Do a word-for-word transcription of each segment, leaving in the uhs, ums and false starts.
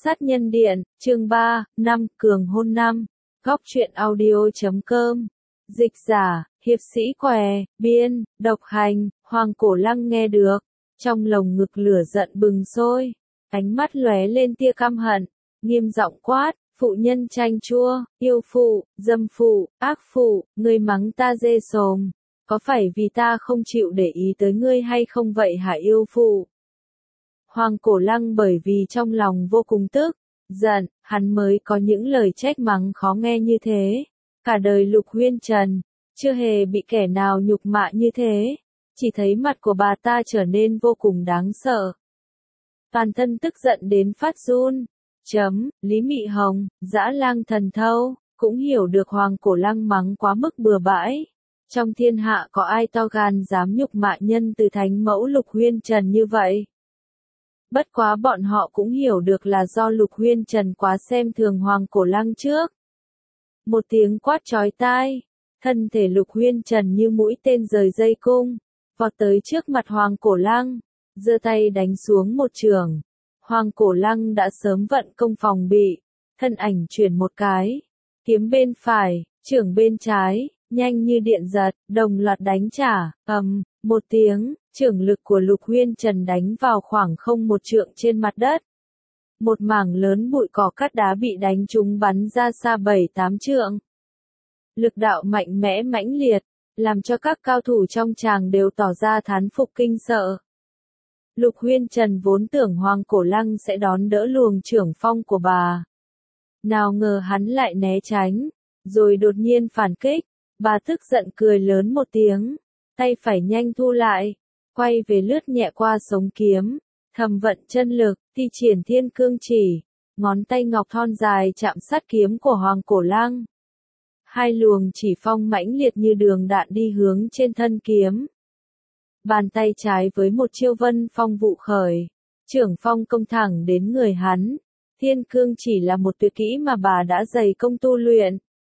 Sát nhân điện, chương ba, năm, cường hôn năm. Góc truyện audio chấm com. Dịch giả, hiệp sĩ què, biên, độc hành, Hoàng Cổ Lăng nghe được. Trong lồng ngực lửa giận bừng sôi. Ánh mắt lóe lên tia căm hận. Nghiêm giọng quát, phụ nhân chanh chua, yêu phụ, dâm phụ, ác phụ, ngươi mắng ta dê sồm. Có phải vì ta không chịu để ý tới ngươi hay không vậy hả yêu phụ? Hoàng Cổ Lăng bởi vì trong lòng vô cùng tức, giận, hắn mới có những lời trách mắng khó nghe như thế. Cả đời Lục Huyên Trần, chưa hề bị kẻ nào nhục mạ như thế. Chỉ thấy mặt của bà ta trở nên vô cùng đáng sợ. Toàn thân tức giận đến phát run. Chấm, Lý Mị Hồng, dã lang thần thâu, cũng hiểu được Hoàng Cổ Lăng mắng quá mức bừa bãi. Trong thiên hạ có ai to gan dám nhục mạ nhân từ thánh mẫu Lục Huyên Trần như vậy? Bất quá bọn họ cũng hiểu được là do Lục Huyên Trần quá xem thường Hoàng Cổ Lăng trước. Một tiếng quát chói tai, thân thể Lục Huyên Trần như mũi tên rời dây cung, vọt tới trước mặt Hoàng Cổ Lăng, giơ tay đánh xuống một chưởng. Hoàng Cổ Lăng đã sớm vận công phòng bị, thân ảnh chuyển một cái, kiếm bên phải, chưởng bên trái, nhanh như điện giật, đồng loạt đánh trả, ầm, một tiếng, chưởng lực của Lục Huyên Trần đánh vào khoảng không một trượng trên mặt đất. Một mảng lớn bụi cỏ cát đá bị đánh trúng bắn ra xa bảy tám trượng. Lực đạo mạnh mẽ mãnh liệt, làm cho các cao thủ trong tràng đều tỏ ra thán phục kinh sợ. Lục Huyên Trần vốn tưởng Hoàng Cổ Lăng sẽ đón đỡ luồng chưởng phong của bà. Nào ngờ hắn lại né tránh, rồi đột nhiên phản kích. Bà tức giận cười lớn một tiếng, tay phải nhanh thu lại, quay về lướt nhẹ qua sống kiếm, thầm vận chân lực, thi triển thiên cương chỉ, ngón tay ngọc thon dài chạm sát kiếm của Hoàng Cổ Lăng. Hai luồng chỉ phong mãnh liệt như đường đạn đi hướng trên thân kiếm. Bàn tay trái với một chiêu vân phong vụ khởi, chưởng phong công thẳng đến người hắn. Thiên cương chỉ là một tuyệt kỹ mà bà đã dày công tu luyện.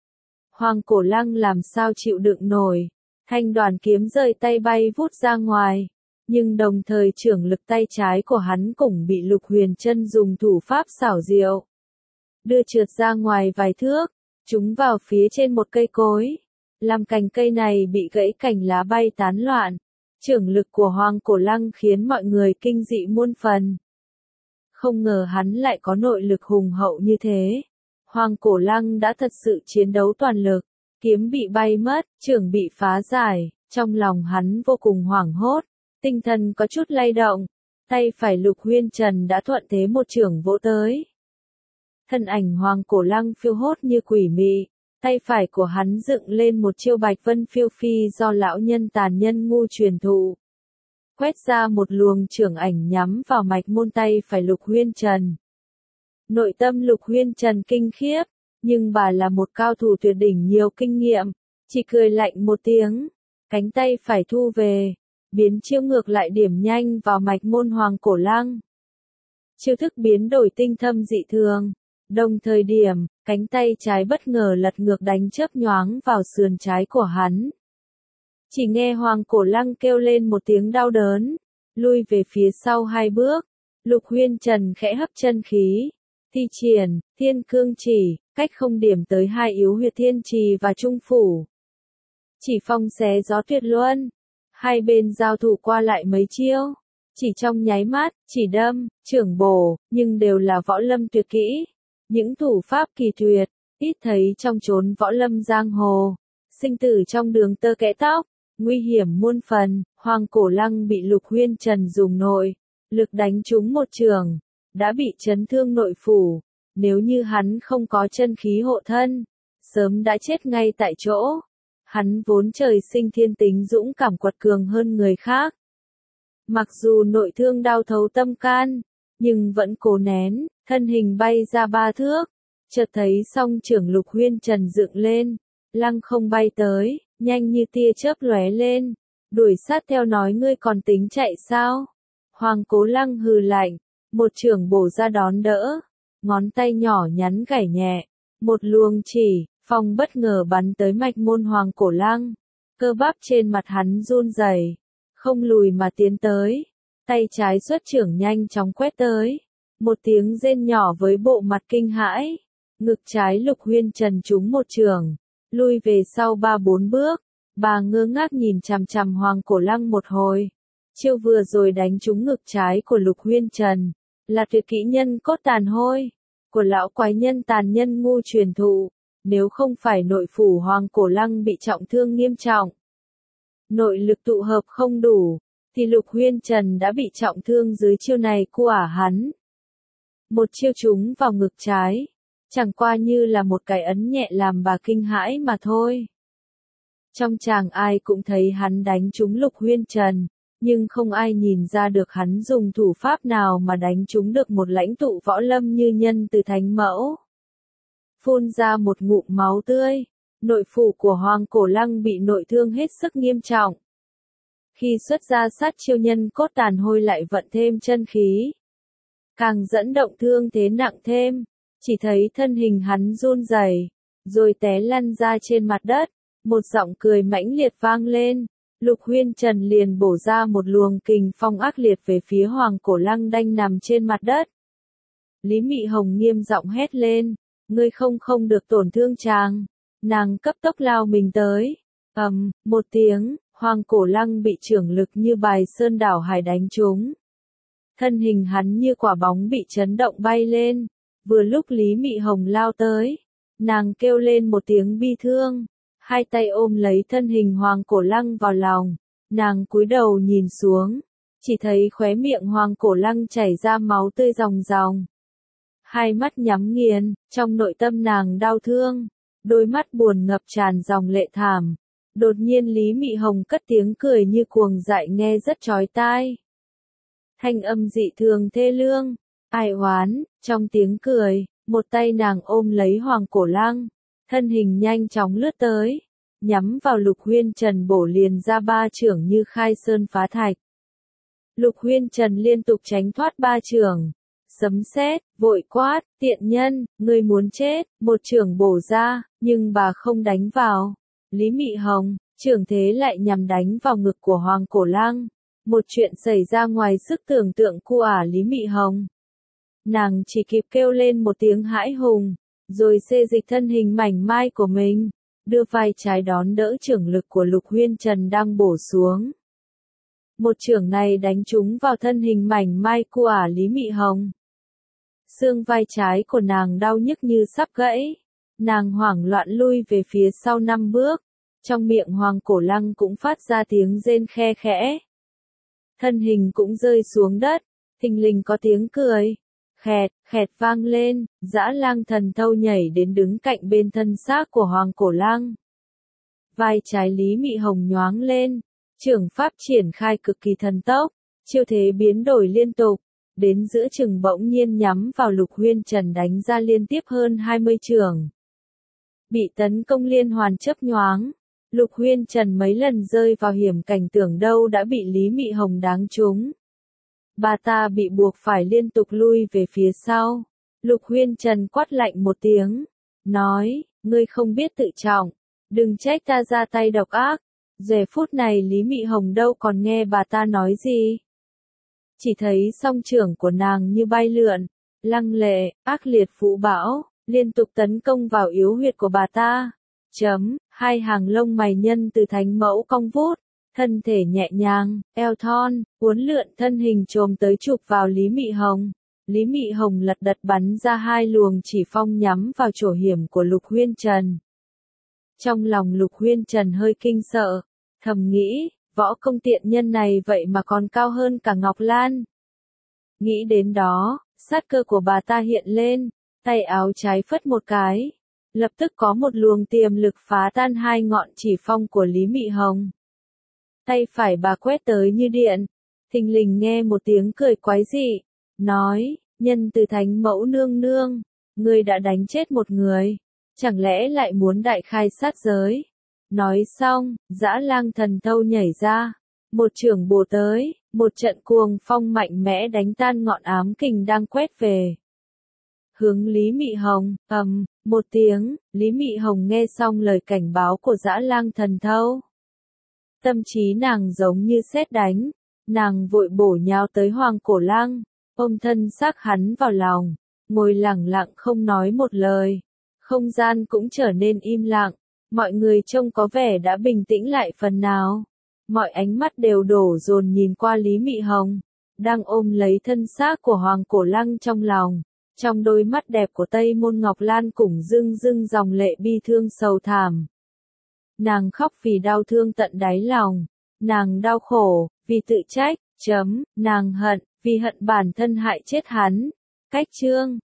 Hoàng Cổ Lăng làm sao chịu đựng nổi, thanh đoàn kiếm rời tay bay vút ra ngoài, nhưng đồng thời chưởng lực tay trái của hắn cũng bị Lục Huyền Trân dùng thủ pháp xảo diệu, đưa trượt ra ngoài vài thước, trúng vào phía trên một cây cối, làm cành cây này bị gãy cành lá bay tán loạn. Chưởng lực của Hoàng Cổ Lăng khiến mọi người kinh dị muôn phần. Không ngờ hắn lại có nội lực hùng hậu như thế. Hoàng Cổ Lăng đã thật sự chiến đấu toàn lực, kiếm bị bay mất, chưởng bị phá giải, trong lòng hắn vô cùng hoảng hốt, tinh thần có chút lay động, tay phải Lục Huyên Trần đã thuận thế một chưởng vỗ tới. Thân ảnh Hoàng Cổ Lăng phiêu hốt như quỷ mị, tay phải của hắn dựng lên một chiêu bạch vân phiêu phi do lão nhân tàn nhân ngu truyền thụ. Quét ra một luồng chưởng ảnh nhắm vào mạch môn tay phải Lục Huyên Trần. Nội tâm Lục Huyên Trần kinh khiếp, nhưng bà là một cao thủ tuyệt đỉnh nhiều kinh nghiệm, chỉ cười lạnh một tiếng, cánh tay phải thu về, biến chiêu ngược lại điểm nhanh vào mạch môn Hoàng Cổ Lăng. Chiêu thức biến đổi tinh thâm dị thường, đồng thời điểm, cánh tay trái bất ngờ lật ngược đánh chớp nhoáng vào sườn trái của hắn. Chỉ nghe Hoàng Cổ Lăng kêu lên một tiếng đau đớn, lui về phía sau hai bước, Lục Huyên Trần khẽ hấp chân khí. Thi triển, thiên cương chỉ, cách không điểm tới hai yếu huyệt thiên trì và trung phủ. Chỉ phong xé gió tuyệt luân. Hai bên giao thủ qua lại mấy chiêu. Chỉ trong nháy mắt, chỉ đâm, chưởng bổ, nhưng đều là võ lâm tuyệt kỹ. Những thủ pháp kỳ tuyệt, ít thấy trong chốn võ lâm giang hồ. Sinh tử trong đường tơ kẽ tóc, nguy hiểm muôn phần. Hoàng Cổ Lăng bị Lục Huyên Trần dùng nội lực đánh trúng một chưởng, đã bị chấn thương nội phủ, nếu như hắn không có chân khí hộ thân, sớm đã chết ngay tại chỗ. Hắn vốn trời sinh thiên tính dũng cảm quật cường hơn người khác. Mặc dù nội thương đau thấu tâm can, nhưng vẫn cố nén, thân hình bay ra ba thước, chợt thấy song chưởng Lục Huyên Trần dựng lên, lăng không bay tới, nhanh như tia chớp lóe lên, đuổi sát theo nói ngươi còn tính chạy sao? Hoàng Cổ Lăng hừ lạnh. Một chưởng bổ ra đón đỡ, ngón tay nhỏ nhắn gảy nhẹ, một luồng chỉ, phong bất ngờ bắn tới mạch môn Hoàng Cổ Lăng, cơ bắp trên mặt hắn run rẩy, không lùi mà tiến tới, tay trái xuất chưởng nhanh chóng quét tới, Một tiếng rên nhỏ với bộ mặt kinh hãi. Ngực trái Lục Huyên Trần trúng một chưởng, lui về sau ba bốn bước. Bà ngơ ngác nhìn chằm chằm Hoàng Cổ Lăng một hồi. Chiêu vừa rồi đánh trúng ngực trái của Lục Huyên Trần, là tuyệt kỹ nhân cốt tàn hôi, của lão quái nhân tàn nhân ngu truyền thụ. Nếu không phải nội phủ Hoàng Cổ Lăng bị trọng thương nghiêm trọng, nội lực tụ hợp không đủ, thì Lục Huyên Trần đã bị trọng thương dưới chiêu này của ả hắn. Một chiêu trúng vào ngực trái, chẳng qua như là một cái ấn nhẹ làm bà kinh hãi mà thôi. Trong chàng ai cũng thấy hắn đánh trúng Lục Huyên Trần, nhưng không ai nhìn ra được hắn dùng thủ pháp nào mà đánh trúng được một lãnh tụ võ lâm như Nhân Từ Thánh Mẫu. Phun ra một ngụm máu tươi, nội phủ của Hoàng Cổ Lăng bị nội thương hết sức nghiêm trọng. Khi xuất ra sát chiêu nhân cốt tàn hôi lại vận thêm chân khí, càng dẫn động thương thế nặng thêm, chỉ thấy thân hình hắn run rẩy, rồi té lăn ra trên mặt đất, một giọng cười mãnh liệt vang lên. Lục Huyên Trần liền bổ ra một luồng kình phong ác liệt về phía Hoàng Cổ Lăng đang nằm trên mặt đất. Lý Mị Hồng nghiêm giọng hét lên, ngươi không không được tổn thương chàng. Nàng cấp tốc lao mình tới. ầm, um, một tiếng, Hoàng Cổ Lăng bị chưởng lực như bài sơn đảo hải đánh trúng. Thân hình hắn như quả bóng bị chấn động bay lên. Vừa lúc Lý Mị Hồng lao tới, nàng kêu lên một tiếng bi thương. Hai tay ôm lấy thân hình Hoàng Cổ Lăng vào lòng, nàng cúi đầu nhìn xuống, chỉ thấy khóe miệng Hoàng Cổ Lăng chảy ra máu tươi ròng ròng. Hai mắt nhắm nghiền, trong nội tâm nàng đau thương, đôi mắt buồn ngập tràn dòng lệ thảm. Đột nhiên Lý Mị Hồng cất tiếng cười như cuồng dại nghe rất chói tai. Thanh âm dị thường thê lương, ai oán, trong tiếng cười, một tay nàng ôm lấy Hoàng Cổ Lăng. Thân hình nhanh chóng lướt tới, nhắm vào Lục Huyên Trần bổ liền ra ba chưởng như khai sơn phá thạch. Lục Huyên Trần liên tục tránh thoát ba chưởng, sấm sét, vội quát, tiện nhân, ngươi muốn chết, một chưởng bổ ra, nhưng bà không đánh vào. Lý Mị Hồng, chưởng thế lại nhằm đánh vào ngực của Hoàng Cổ Lăng. Một chuyện xảy ra ngoài sức tưởng tượng của ả Lý Mị Hồng. Nàng chỉ kịp kêu lên một tiếng hãi hùng, rồi xê dịch thân hình mảnh mai của mình, đưa vai trái đón đỡ chưởng lực của Lục Huyên Trần đang bổ xuống. Một chưởng này đánh trúng vào thân hình mảnh mai của ả Lý Mị Hồng. Xương vai trái của nàng đau nhức như sắp gãy, nàng hoảng loạn lui về phía sau năm bước, trong miệng Hoàng Cổ Lăng cũng phát ra tiếng rên khe khẽ. Thân hình cũng rơi xuống đất, thình lình có tiếng cười. Khẹt, khẹt vang lên, Dã Lang Thần Thâu nhảy đến đứng cạnh bên thân xác của Hoàng Cổ Lăng. Vai trái Lý Mị Hồng nhoáng lên, chưởng pháp triển khai cực kỳ thần tốc, chiêu thế biến đổi liên tục, đến giữa chừng bỗng nhiên nhắm vào Lục Huyên Trần đánh ra liên tiếp hơn hai mươi chưởng. Bị tấn công liên hoàn chớp nhoáng, Lục Huyên Trần mấy lần rơi vào hiểm cảnh tưởng đâu đã bị Lý Mị Hồng đáng trúng. Bà ta bị buộc phải liên tục lui về phía sau. Lục Huyên Trần quát lạnh một tiếng, nói, ngươi không biết tự trọng, đừng trách ta ra tay độc ác. Giờ phút này Lý Mị Hồng đâu còn nghe bà ta nói gì. Chỉ thấy song chưởng của nàng như bay lượn, lăng lệ, ác liệt vũ bão, liên tục tấn công vào yếu huyệt của bà ta. Chấm, hai hàng lông mày Nhân Từ Thánh Mẫu cong vút. Thân thể nhẹ nhàng, eo thon, uốn lượn thân hình chồm tới chụp vào Lý Mị Hồng. Lý Mị Hồng lật đật bắn ra hai luồng chỉ phong nhắm vào chỗ hiểm của Lục Huyên Trần. Trong lòng Lục Huyên Trần hơi kinh sợ, thầm nghĩ, võ công tiện nhân này vậy mà còn cao hơn cả Ngọc Lan. Nghĩ đến đó, sát cơ của bà ta hiện lên, tay áo trái phất một cái. Lập tức có một luồng tiềm lực phá tan hai ngọn chỉ phong của Lý Mị Hồng. Tay phải bà quét tới như điện, thình lình nghe một tiếng cười quái dị, nói, Nhân Từ Thánh Mẫu nương nương, ngươi đã đánh chết một người, chẳng lẽ lại muốn đại khai sát giới. Nói xong, Dã Lang Thần Thâu nhảy ra, một chưởng bổ tới, một trận cuồng phong mạnh mẽ đánh tan ngọn ám kình đang quét về. Hướng Lý Mị Hồng, ầm, um, một tiếng, Lý Mị Hồng nghe xong lời cảnh báo của Dã Lang Thần Thâu. Tâm trí nàng giống như sét đánh, nàng vội bổ nhào tới Hoàng Cổ Lăng, ôm thân xác hắn vào lòng, ngồi lặng lặng không nói một lời. Không gian cũng trở nên im lặng, mọi người trông có vẻ đã bình tĩnh lại phần nào. Mọi ánh mắt đều đổ dồn nhìn qua Lý Mị Hồng, đang ôm lấy thân xác của Hoàng Cổ Lăng trong lòng. Trong đôi mắt đẹp của Tây Môn Ngọc Lan cũng rưng rưng dòng lệ bi thương sầu thảm. Nàng khóc vì đau thương tận đáy lòng, nàng đau khổ, vì tự trách, chấm, nàng hận, vì hận bản thân hại chết hắn. Cách chương